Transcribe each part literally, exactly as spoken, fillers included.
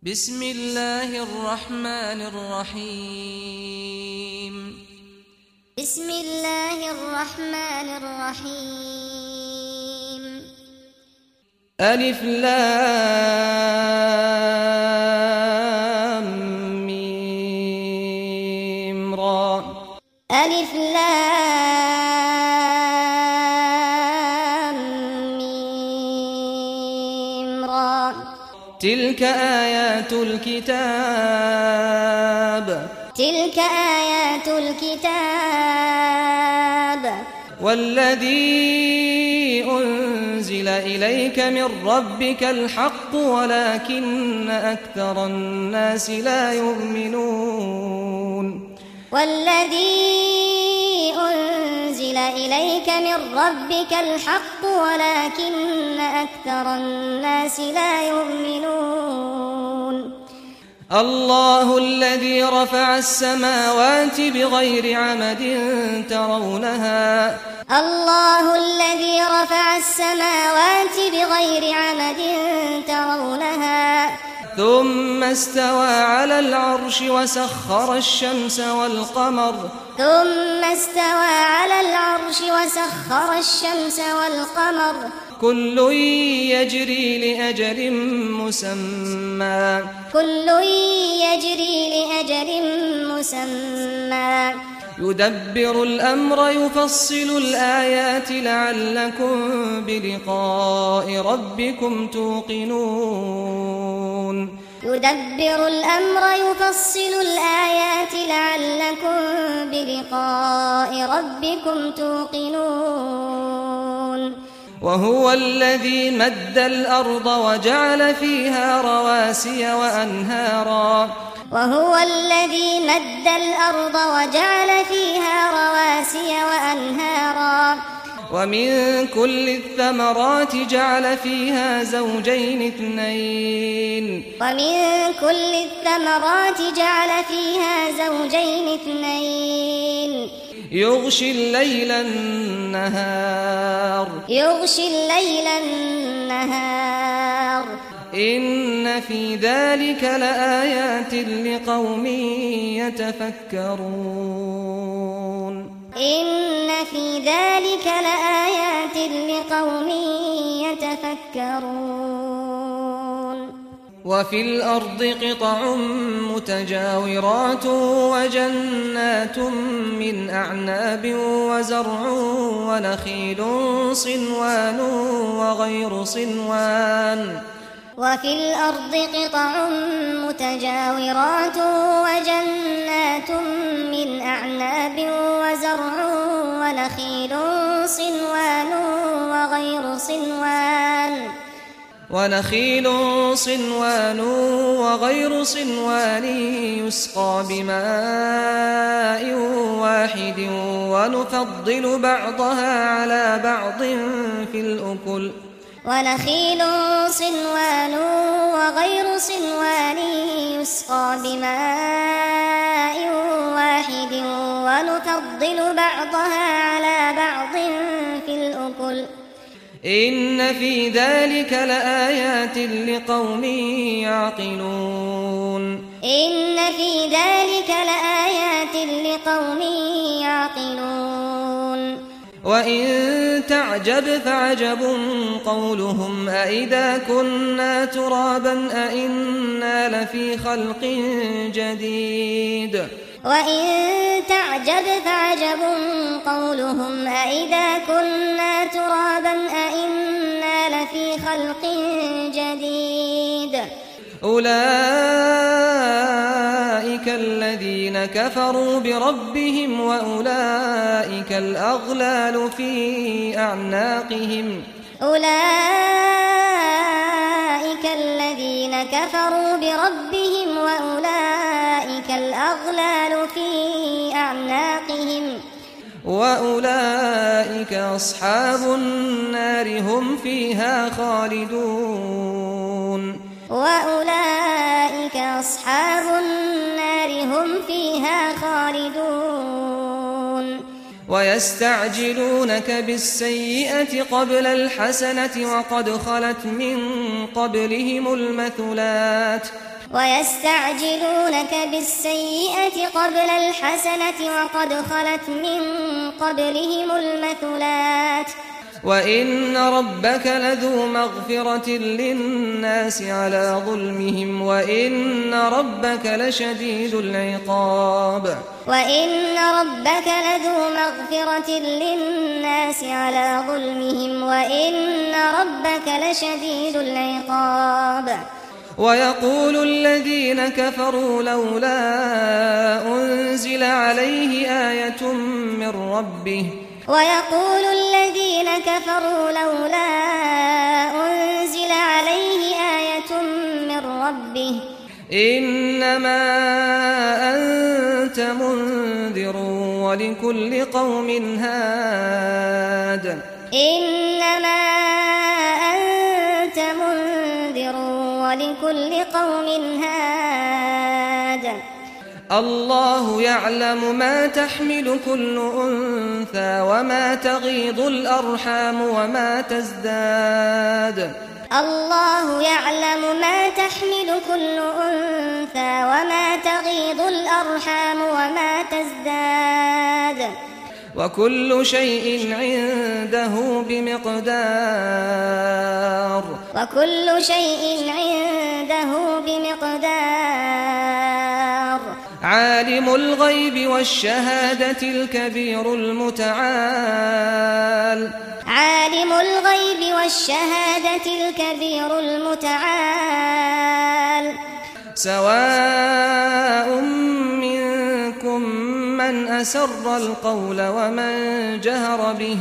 بسم الله الرحمن الرحيم بسم الله الرحمن الرحيم ألف لام ميم را ألف لام ميم را تلك آيات الكتاب تلك آيات الكتاب والذي أنزل إليك من ربك الحق ولكن أكثر الناس لا يؤمنون والذي أنزل إليك من ربك الحق ولكن أكثر الناس لا يؤمنون الله الذي رفع السماوات بغير عمد ترونها الله الذي رفع السماوات بغير عمد ترونها ثم استوى على العرش وسخر الشمس والقمر ثم استوى على العرش وسخر الشمس والقمر كل يجري لأجل مسمى كل يجري لأجل مسمى يدبر الأمر يفصل الآيات لعلكم بلقاء ربكم توقنون يدبر الأمر يفصل الآيات لعلكم بلقاء ربكم توقنون وهو الذي مد الأرض وجعل فيها رواسي وأنهارا وهو الذي مد الأرض وجعل فيها رواسي وأنهارا ومن كل الثمرات جعل فيها زوجين اثنين ومن كل الثمرات جعل فيها زوجين اثنين يغشي الليل النهار يغشي الليل النهار إن في ذلك لآيات لقوم يتفكرون إن في ذلك لآيات لقوم يتفكرون وفي الأرض قطع متجاورات وجنات من أعناب وزرع ونخيل صنوان وغير صنوان وفي الأرض قطع متجاورات وجنات من أعناب وزرع ونخيل صنوان وغير صنوان ونخيل صنوان وغير صنوان يسقى بماء واحد ونفضل بعضها على بعض في الأكل ونخيل صنوان وغير صنوان يسقى بماء واحد ونفضل بعضها على بعض في الأكل إن في ذلك لآيات لقوم يعقلون إن في ذلك لآيات لقوم يعقلون وإن تعجب فعجب قولهم أإذا كنا ترابا أإنا لفي خلق جديد وإن تعجب فعجب قولهم أإذا كنا ترابا أإنا لفي خلق جديد أولئك الذين كفروا بربهم وأولئك الأغلال في أعناقهم أولئك الذين كفروا بربهم وأولئك الأغلال في أعناقهم وأولئك أصحاب النار هم فيها خالدون وأولئك أصحاب النار هم فيها خالدون ويستعجلونك بالسيئة قبل الحسنة وقد خلت من قبلهم المثلات ويستعجلونك بالسيئة قبل الحسنة وقد خلت من قبلهم المثلات وإن ربك لذو مغفرة للناس على ظلمهم وإن ربك لشديد العقاب وإن ربك لذو مغفرة للناس على ظلمهم وإن ربك لشديد العقاب ويقول الذين كفروا لولا أنزل عليه آية من ربه ويقول الذين كفروا لولا أنزل عليه آية من ربه إنما أنت منذر ولكل قوم هاد إنما أنت منذر ولكل قوم هاد الله يعلم ما تحمل كل أنثى وما تغيض الأرحام وما تزداد الله يعلم ما تحمل كل أنثى وما تغيض الأرحام وما تزداد وكل شيء عنده بمقدار وكل شيء عنده بمقدار عالم الغيب والشهادة الكبير المتعال عالم الغيب والشهادة الكبير المتعال سواء منكم من أسر القول ومن جهر به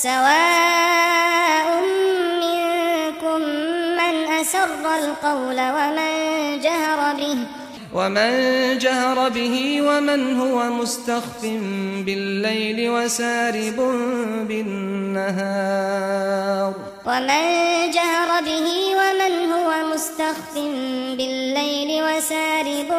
سواء منكم من أسر القول ومن جهر به ومن جهر به ومن هو مستخف بالليل وسارب بالنهار ومن جهر به ومن هو مستخف بالليل وسارب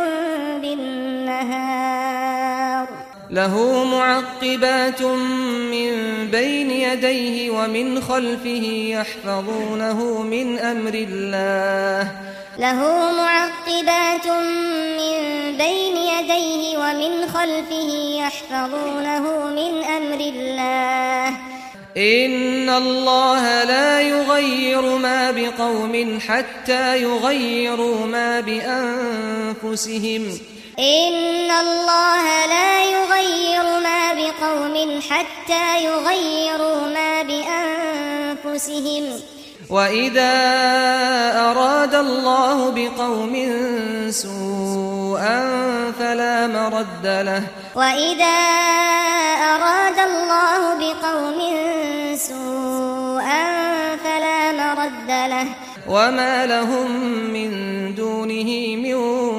بالنهار له معقبات من بين يديه ومن خلفه يحفظونه من أمر الله له معقبات من بين يديه ومن خلفه يحفظونه من أمر الله إن الله لا يغير ما بقوم حتى يغيروا ما بأنفسهم إن الله لا يغير ما بقوم حتى يغيروا ما بأنفسهم وإذا أراد الله بقوم سوءا فلا مرد له وإذا أراد الله بقوم سوءا فلا مرد له وما لهم من دونه من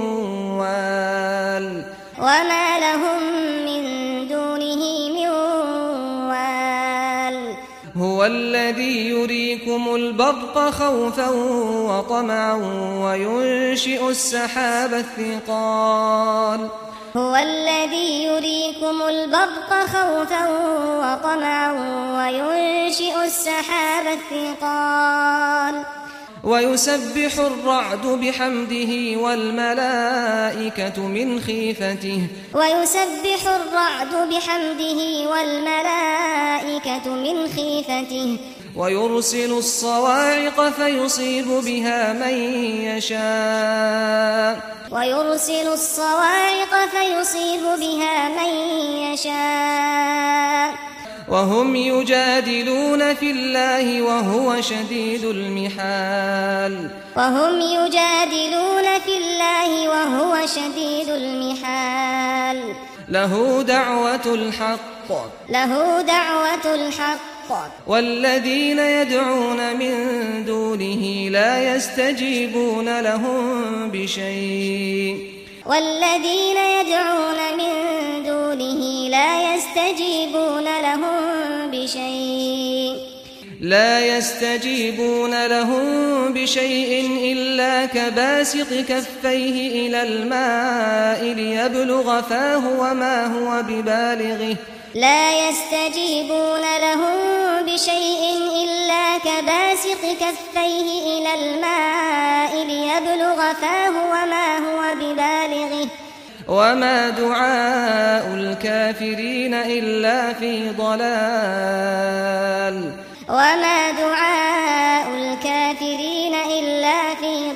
وال وما لهم من دونه من وال هو الذي يريكم البرق خوفا وطمعا وينشئ السحاب الثقال هو الذي يريكم البرق خوفا وطمعا وينشئ السحاب الثقال ويسبح الرعد بحمده والملائكة من خيفته ويسبح الرعد بحمده والملائكة من خيفته ويرسل الصواعق فيصيب بها من يشاء ويرسل الصواعق فيصيب بها من يشاء وهم يجادلون في الله وهو شديد المحال وهم يجادلون في الله وهو شديد المحال له دعوة الحق له دعوة الحق والذين يدعون من دونه لا يستجيبون لهم بشيء والذين يدعون من دونه لا يستجيبون لهم بشيء لا يستجيبون لهم بشيء إلا كباسط كفيه إلى الماء ليبلغ فاه وما هو ببالغه لا يستجيبون لهم بشيء إلا كباسط كفيه إلى الماء ليبلغ فاه وما هو ببالغه وما دعاء الكافرين إلا في ضلال وما دعاء الكافرين إلا في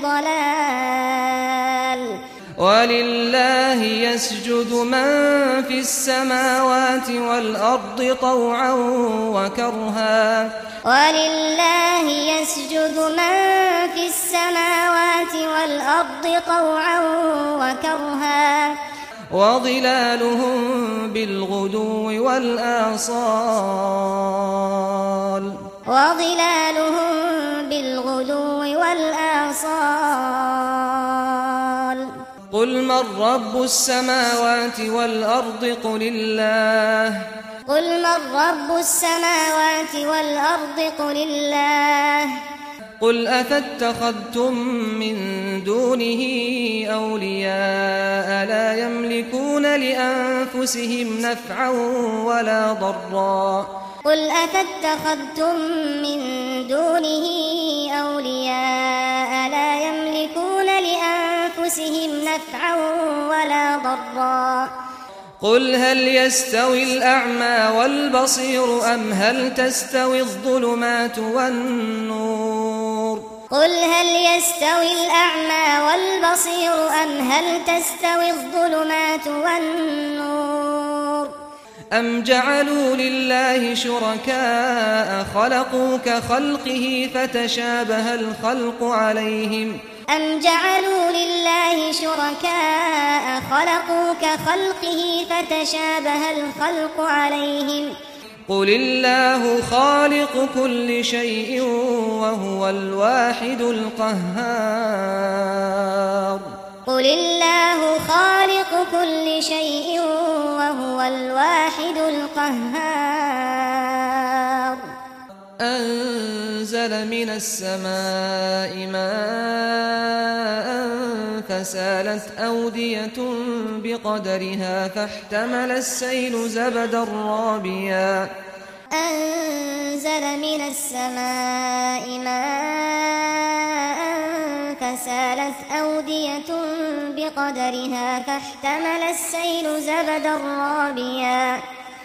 ضلال ولله يسجد من في السماوات والأرض طوعا وكرها ولله يسجد من في السماوات والأرض طوعا وكرها وظلالهم بالغدو والآصال وظلالهم بالغدو والآصال قل من رب السماوات والأرض قل الله قل من رب السماوات والأرض قل الله قل أفاتخذتم من دونه أولياء لا يملكون لأنفسهم نفعا ولا ضرا قل أفاتخذتم من دونه أولياء لا يملكون لأنفسهم نفعا ولا ضرا قل هل يستوي الأعمى والبصير أم هل تستوي الظلمات والنور قل هل يستوي الأعمى والبصير أم هل تستوي الظلمات والنور أم جعلوا لله شركاء خلقوا كخلقه فتشابه الخلق عليهم أم جعلوا لله شركاء خلقوا كخلقه فتشابه الخلق عليهم قل الله خالق كل شيء وهو الواحد القهار قل الله خالق كل شيء وهو الواحد القهار أنزل من السماء ماء فسالت أودية بقدرها فاحتمل السيل زبدا رابيا أنزل من السماء ماء فسالت أودية بقدرها فاحتمل السيل زبدا رابيا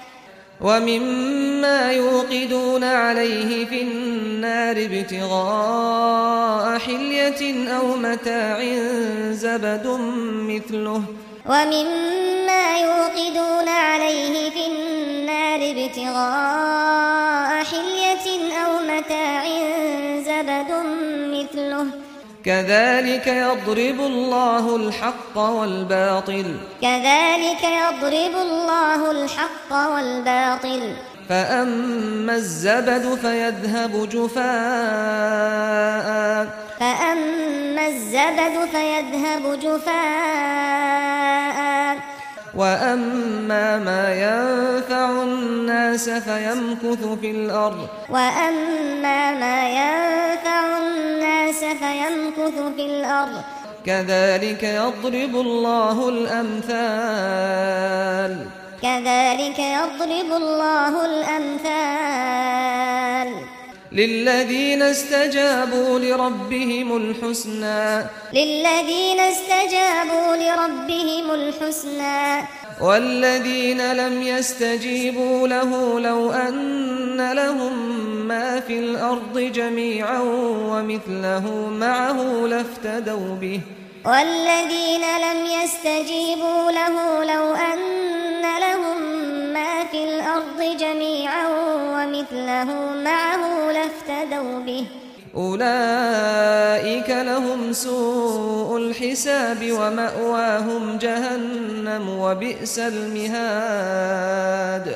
ومما يوقدون عليه في النار ابتغاء حلية أو متاع زبد مثله ومما يوقدون عليه في النار ابتغاء حلية أو متاع زبد مثله كذلك يضرب الله الحق والباطل كذلك يضرب الله الحق والباطل فأما الزبد فيذهب جفاء فأما الزبد فيذهب جفاء وأما ما ينفع الناس فيمكث في الأرض وأما ما ينفع الناس فيمكث في الأرض كذلك يضرب الله الأمثال كذلك يضرب الله الأمثال للذين استجابوا لربهم الحسنى للذين استجابوا لربهم الحسنى والذين لم يستجيبوا له لو أن لهم ما في الأرض جميعا ومثله معه لافتدوا به والذين لم يستجيبوا له لو أن لهم ما في الأرض جميعا ومثله معه لافتدوا به أولئك لهم سوء الحساب ومأواهم جهنم وبئس المهاد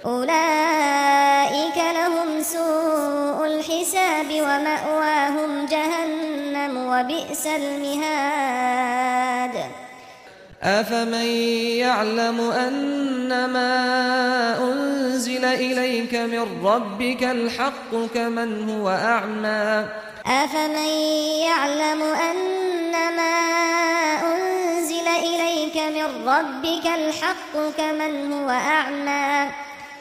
أولئك لهم سوء الحساب ومأواهم جهنم وبئس المهاد أفمن يعلم أنما أنزل إليك من ربك الحق كمن هو أعمى أفمن يعلم أنما أنزل إليك من ربك الحق كمن هو أعمى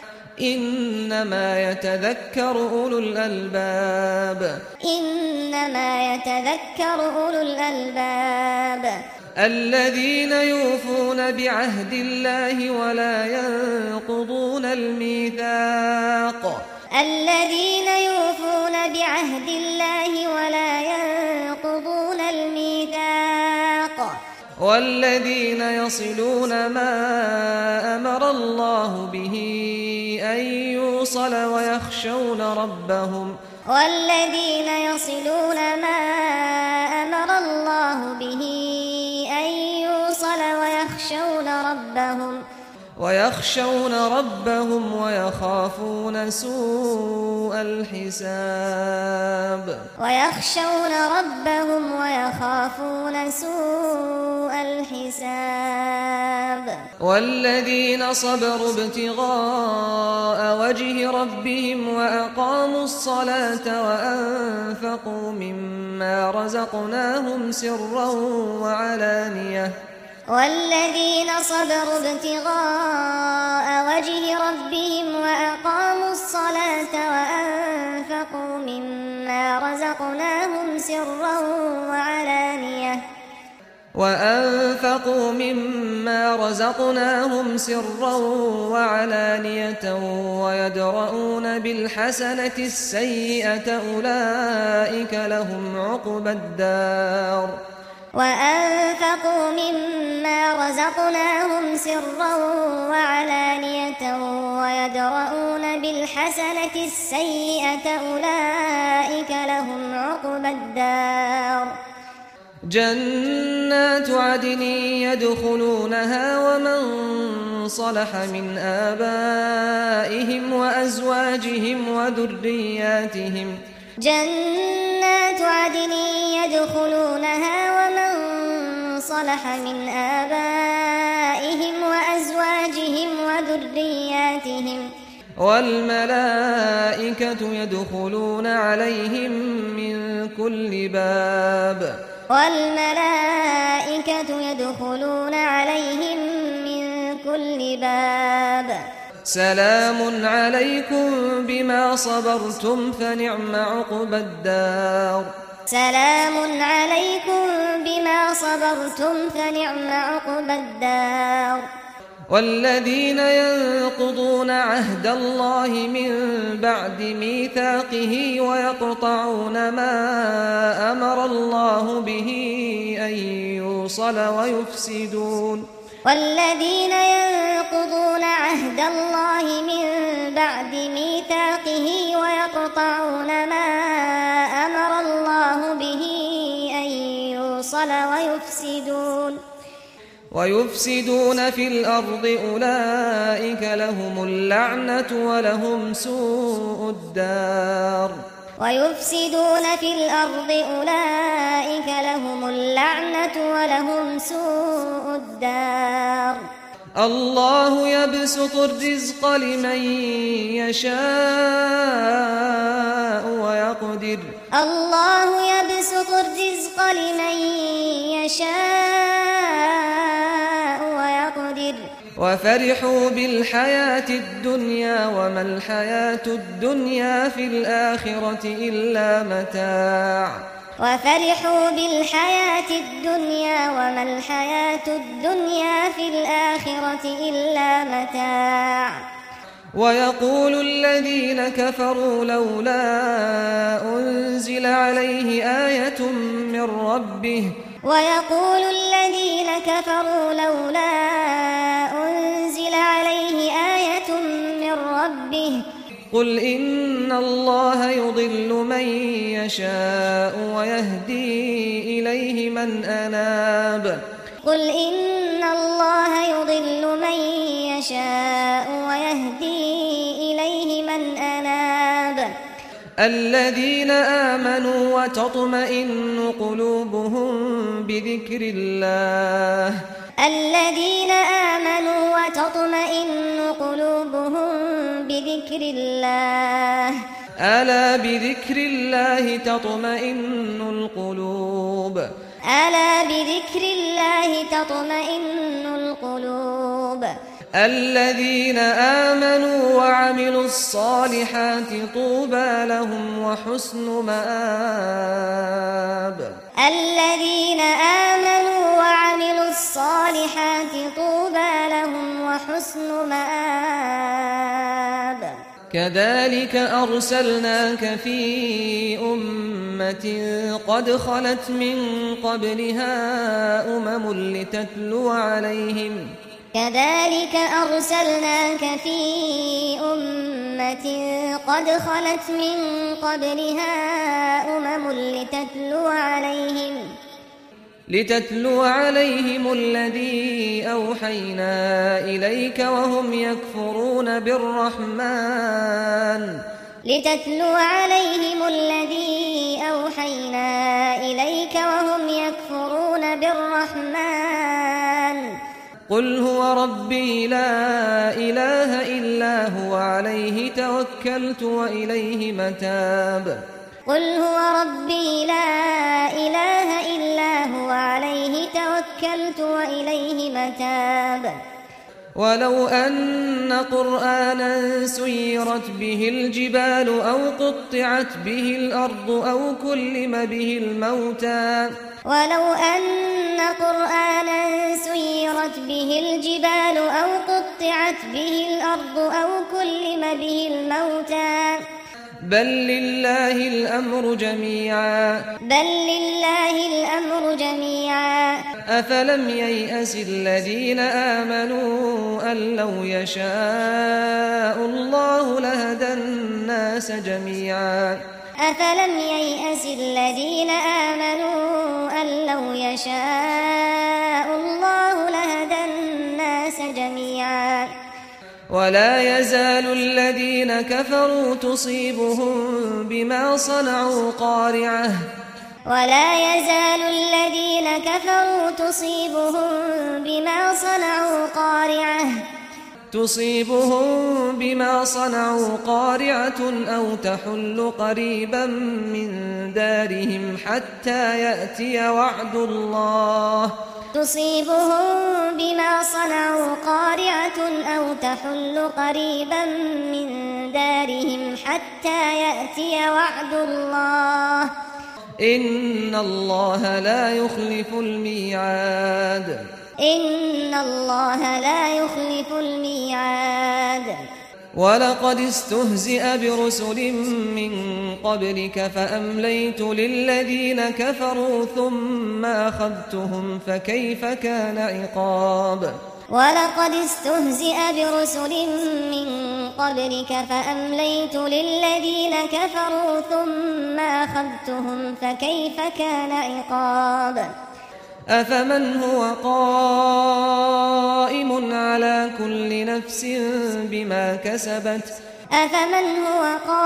إنما يتذكر أولو الألباب إنما يتذكر أولو الألباب الذين يوفون بعهد الله ولا ينقضون الميثاق الذين يوفون بعهد الله ولا ينقضون الميثاق والذين يصلون ما أمر الله به أن يوصل ويخشون ربهم والذين يصلون ما أمر الله به أن يوصل ويخشون ربهم ويخشون ربهم ويخافون سوء الحساب ويخشون ربهم ويخافون سوء الحساب والذين صبروا ابتغاء وجه ربهم وأقاموا الصلاة وأنفقوا مما رزقناهم سرا وعلانية والذين صبروا ابتغاء وجه ربهم وأقاموا الصلاة وأنفقوا مما رزقناهم سرا وعلانية وأنفقوا مما رزقناهم سرا وعلانية ويدرؤون بالحسنة السيئة أولئك لهم عقبى الدار وأنفقوا مما رزقناهم سرا وعلانية ويدرؤون بالحسنة السيئة أولئك لهم عقبى الدار جنات عدن يدخلونها ومن صلح من آبائهم وأزواجهم وذرياتهم جنات عدن يدخلونها ومن صلح من آبائهم وأزواجهم وذرياتهم والملائكة يدخلون عليهم من كل باب والملائكة يدخلون عليهم من كل باب سلام عليكم بما صبرتم فنعم عقبى الدار سلام عليكم بما صبرتم فنعم عقبى الدار والذين ينقضون عهد الله من بعد ميثاقه ويقطعون ما أمر الله به أن يوصل ويفسدون والذين ينقضون عهد الله من بعد ميثاقه ويقطعون ما أمر الله به أن يوصل ويفسدون ويفسدون في الأرض أولئك لهم اللعنة ولهم سوء الدار ويفسدون في الأرض أولئك لهم اللعنة ولهم سوء الدار الله يبسط الرزق لمن يشاء ويقدر الله يبسط الرزق لمن يشاء ويقدر وفرحوا بالحياة الدنيا وما الحياة الدنيا في الآخرة إلا متاع وفرحوا بالحياة الدنيا وما الحياة الدنيا في الآخرة إلا متاع ويقول الذين كفروا لولا أنزل عليه آية من ربه ويقول الذين كفروا لولا أنزل عليه آية من ربه قل إن الله يضل من يشاء ويهدي إليه من أناب قل إن الله يضل من يشاء ويهدي إليه من أناب الذين آمنوا وتطمئن قلوبهم بذكر الله الذين آمنوا وتطمئن قلوبهم بذكر الله ألا بذكر الله تطمئن القلوب ألا بذكر الله تطمئن القلوب الذين آمنوا وعملوا الصالحات طوبى لهم وحسن مآب. الذين آمنوا وعملوا الصالحات طوبى لهم وحسن مآب. كذلك أرسلناك في أمة قد خلت من قبلها أمم لتتلو عليهم كذلك أرسلناك في أمة قد خلت من قبلها أمم لتتلو عليهم لتتلو عليهم الذي أوحينا إليك وهم يكفرون بالرحمن لتتلو عليهم الذي أوحينا إليك وهم يكفرون بالرحمن قل هو ربي لا إله إلا هو عليه توكلت وإليه متاب. قل هو ربي لا إله إلا هو عليه توكلت وإليه متاب. ولو أن قرآنا سيرت به الجبال أو قطعت به الأرض أو كلم به الموتى ولو أن قرآنا سيرت به الجبال أو قطعت به الأرض أو كلم به الموتى بل لله الأمر جميعا بل لله الأمر جميعا أفلم ييأس الذين آمنوا أن لو يشاء الله لهدى الناس جميعا أفلم ييأس الذين آمنوا أن لو يشاء الله لهدى الناس جميعا ولا يزال الذين كفروا تصيبهم بما صنعوا قارعة ولا يزال الذين كفروا تصيبهم بما صنعوا قارعة تصيبهم بما صنعوا قارعة أو تحل قريبا من دارهم حتى يأتي وعد الله تصيبهم بما صنعوا قارعة أو تحل قريبا من دارهم حتى يأتي وعد الله إن الله لا يخلف الميعاد إن الله لا يخلف الميعاد. ولقد استهزئ برسل من قبلك فأمليت للذين كفروا ثم أخذتهم فكيف كان عقاب. ولقد استهزئ برسل من قبلك فأمليت للذين كفروا ثم أخذتهم فكيف كان عقاب. أفمن هو قائم على كل نفس بما كسبت أفمن هو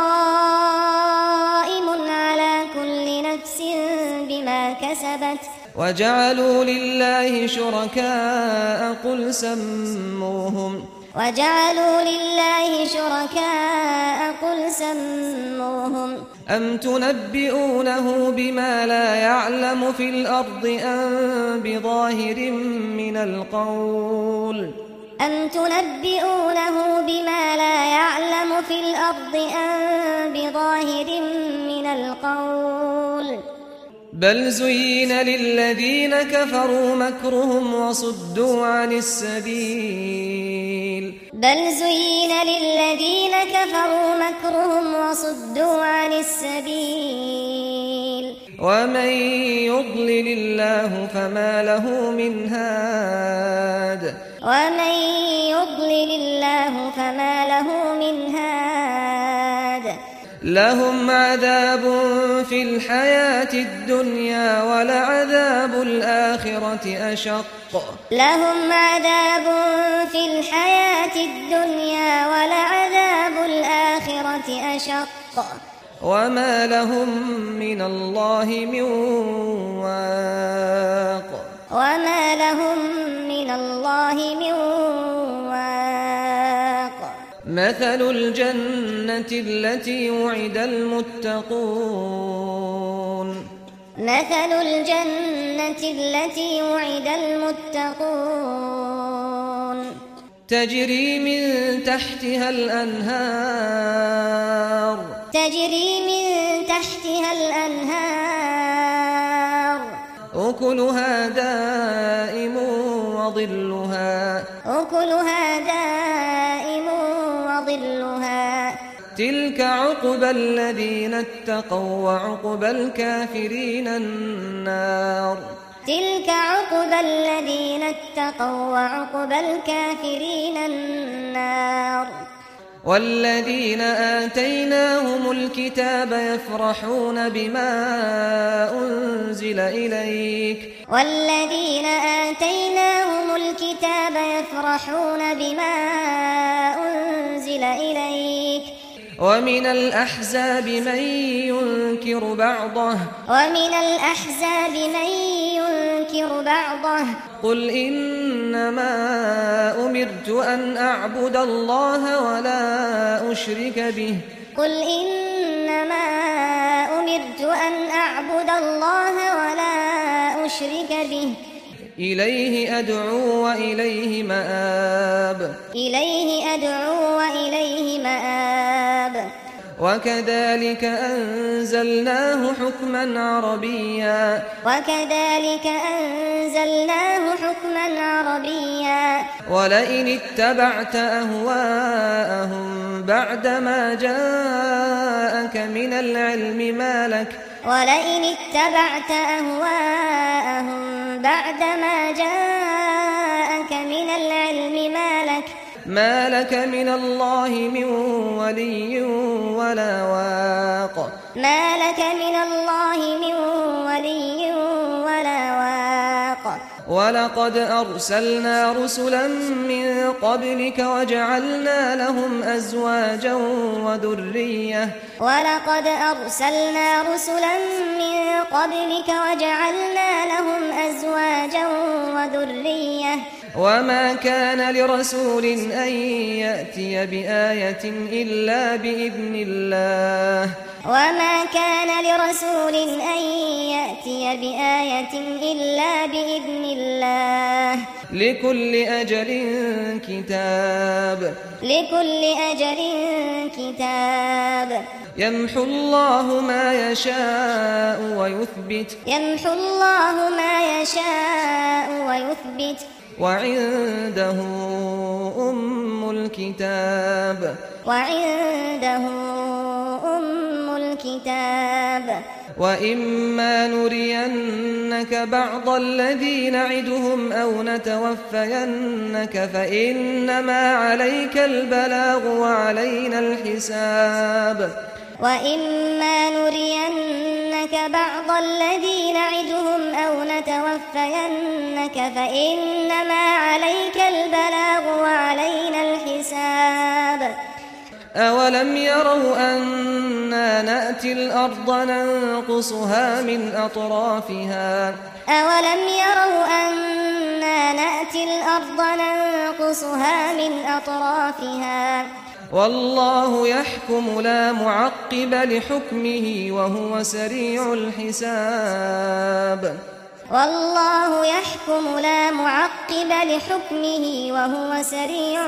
قائم على كل نفس بما كسبت وجعلوا لله شركاء قل سموهم وجعلوا لله شركاء قل سموهم أم تنبئونه بما لا يعلم في الأرض أم بظاهر من القول أم تنبئونه بما لا يعلم في الأرض أم بظاهر من القول بل زين للذين كفروا مكرهم وصدوا عن السبيل بل زين للذين كفروا مكرهم وصدوا عن السبيل ومن يضلل الله فما له من هاد ومن يضلل الله فما له من هاد لهم عذاب في الحياة الدنيا ولعذاب الآخرة أشق لهم عذاب في الحياة الدنيا ولعذاب الآخرة أشق وما لهم من الله من واق وما لهم من الله من واق مثل الجنة التي وعد المتقون مثل الجنة التي وعد المتقون تجري من تحتها الأنهار تجري من تحتها الأنهار أكلها دائم وظلها أكلها دائم وظلها تلك عقبى الذين اتقوا وعقبى الكافرين النار تلك عقبى الذين اتقوا وعقبى الكافرين النار والذين آتيناهم الكتاب يفرحون بما أنزل إليك والذين آتيناهم الكتاب يفرحون بما أنزل إليك ومن الأحزاب من ينكر بعضه ومن الأحزاب من ينكر بعضه قل إنما أمرت أن أعبد الله ولا أشرك به قل إنما أمرت أن أعبد الله ولا أشرك به إليه أدعو وإليه مآب إليه أدعو وإليه مآب وكذلك أنزلناه حكما عربيا وكذلك أنزلناه حكما عربيا ولئن اتبعت أهواءهم بعدما جاءك من العلم ما لك ولئن اتبعت أهواءهم بعدما جاءك من العلم ما لك ما لك من الله من ولي ولا واق ما لك من الله من ولي ولا واق ولقد أرسلنا رسلا من قبلك وجعلنا لهم أزواجا وذرية ولقد أرسلنا رسلا من قبلك وجعلنا لهم أزواجا وذرية وما كان لرسول أن يأتي بآية إلا بإذن الله وما كان لرسول أن يأتي بآية إلا بإذن الله لكل أجل كتاب لكل أجل كتاب يمحو الله ما يشاء ويثبت يمحو الله ما يشاء ويثبت وعنده أم الكتاب وعنده أم الكتاب وإما نرينك بعض الذي نعدهم أو نتوفينك فإنما عليك البلاغ وعلينا الحساب وإما نرينك بعض الذي نعدهم أو نتوفينك فإنما عليك البلاغ وعلينا الحساب أولم يروا أنا نأتي الأرض ننقصها من أطرافها أولم يروا أنا نأتي الأرض ننقصها من أطرافها والله يحكم لا معقب لحكمه وهو سريع الحساب والله يحكم لا معقب لحكمه وهو سريع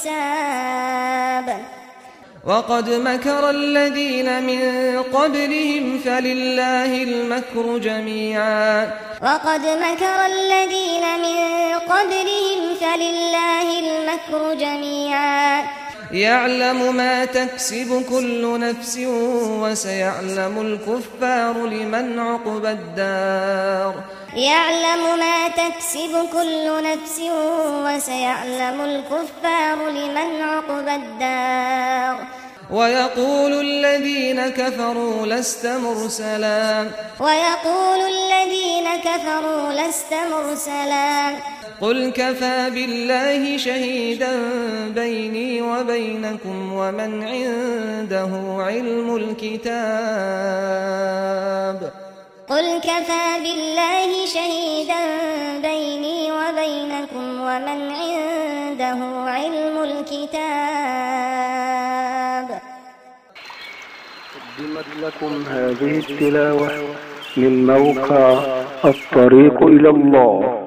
الحساب وقد مكر الذين من قبلهم فلله المكر جميعا وقد مكر الذين من قبلهم فلله المكر جميعا يعلم ما تكسب كل نفس وسيعلم الكفار لمن عقبى الدار يعلم ما تكسب كل نفس وسيعلم الكفار لمن عقبى الدار ويقول الذين كفروا لست مرسلا ويقول الذين كفروا لست مرسلا قل كفى بالله شهيدا بيني وبينكم ومن عنده علم الكتاب قل كفى بالله شهيدا بيني وبينكم ومن عنده علم الكتاب. قدمت لكم هذه التلاوة من موقع الطريق إلى الله.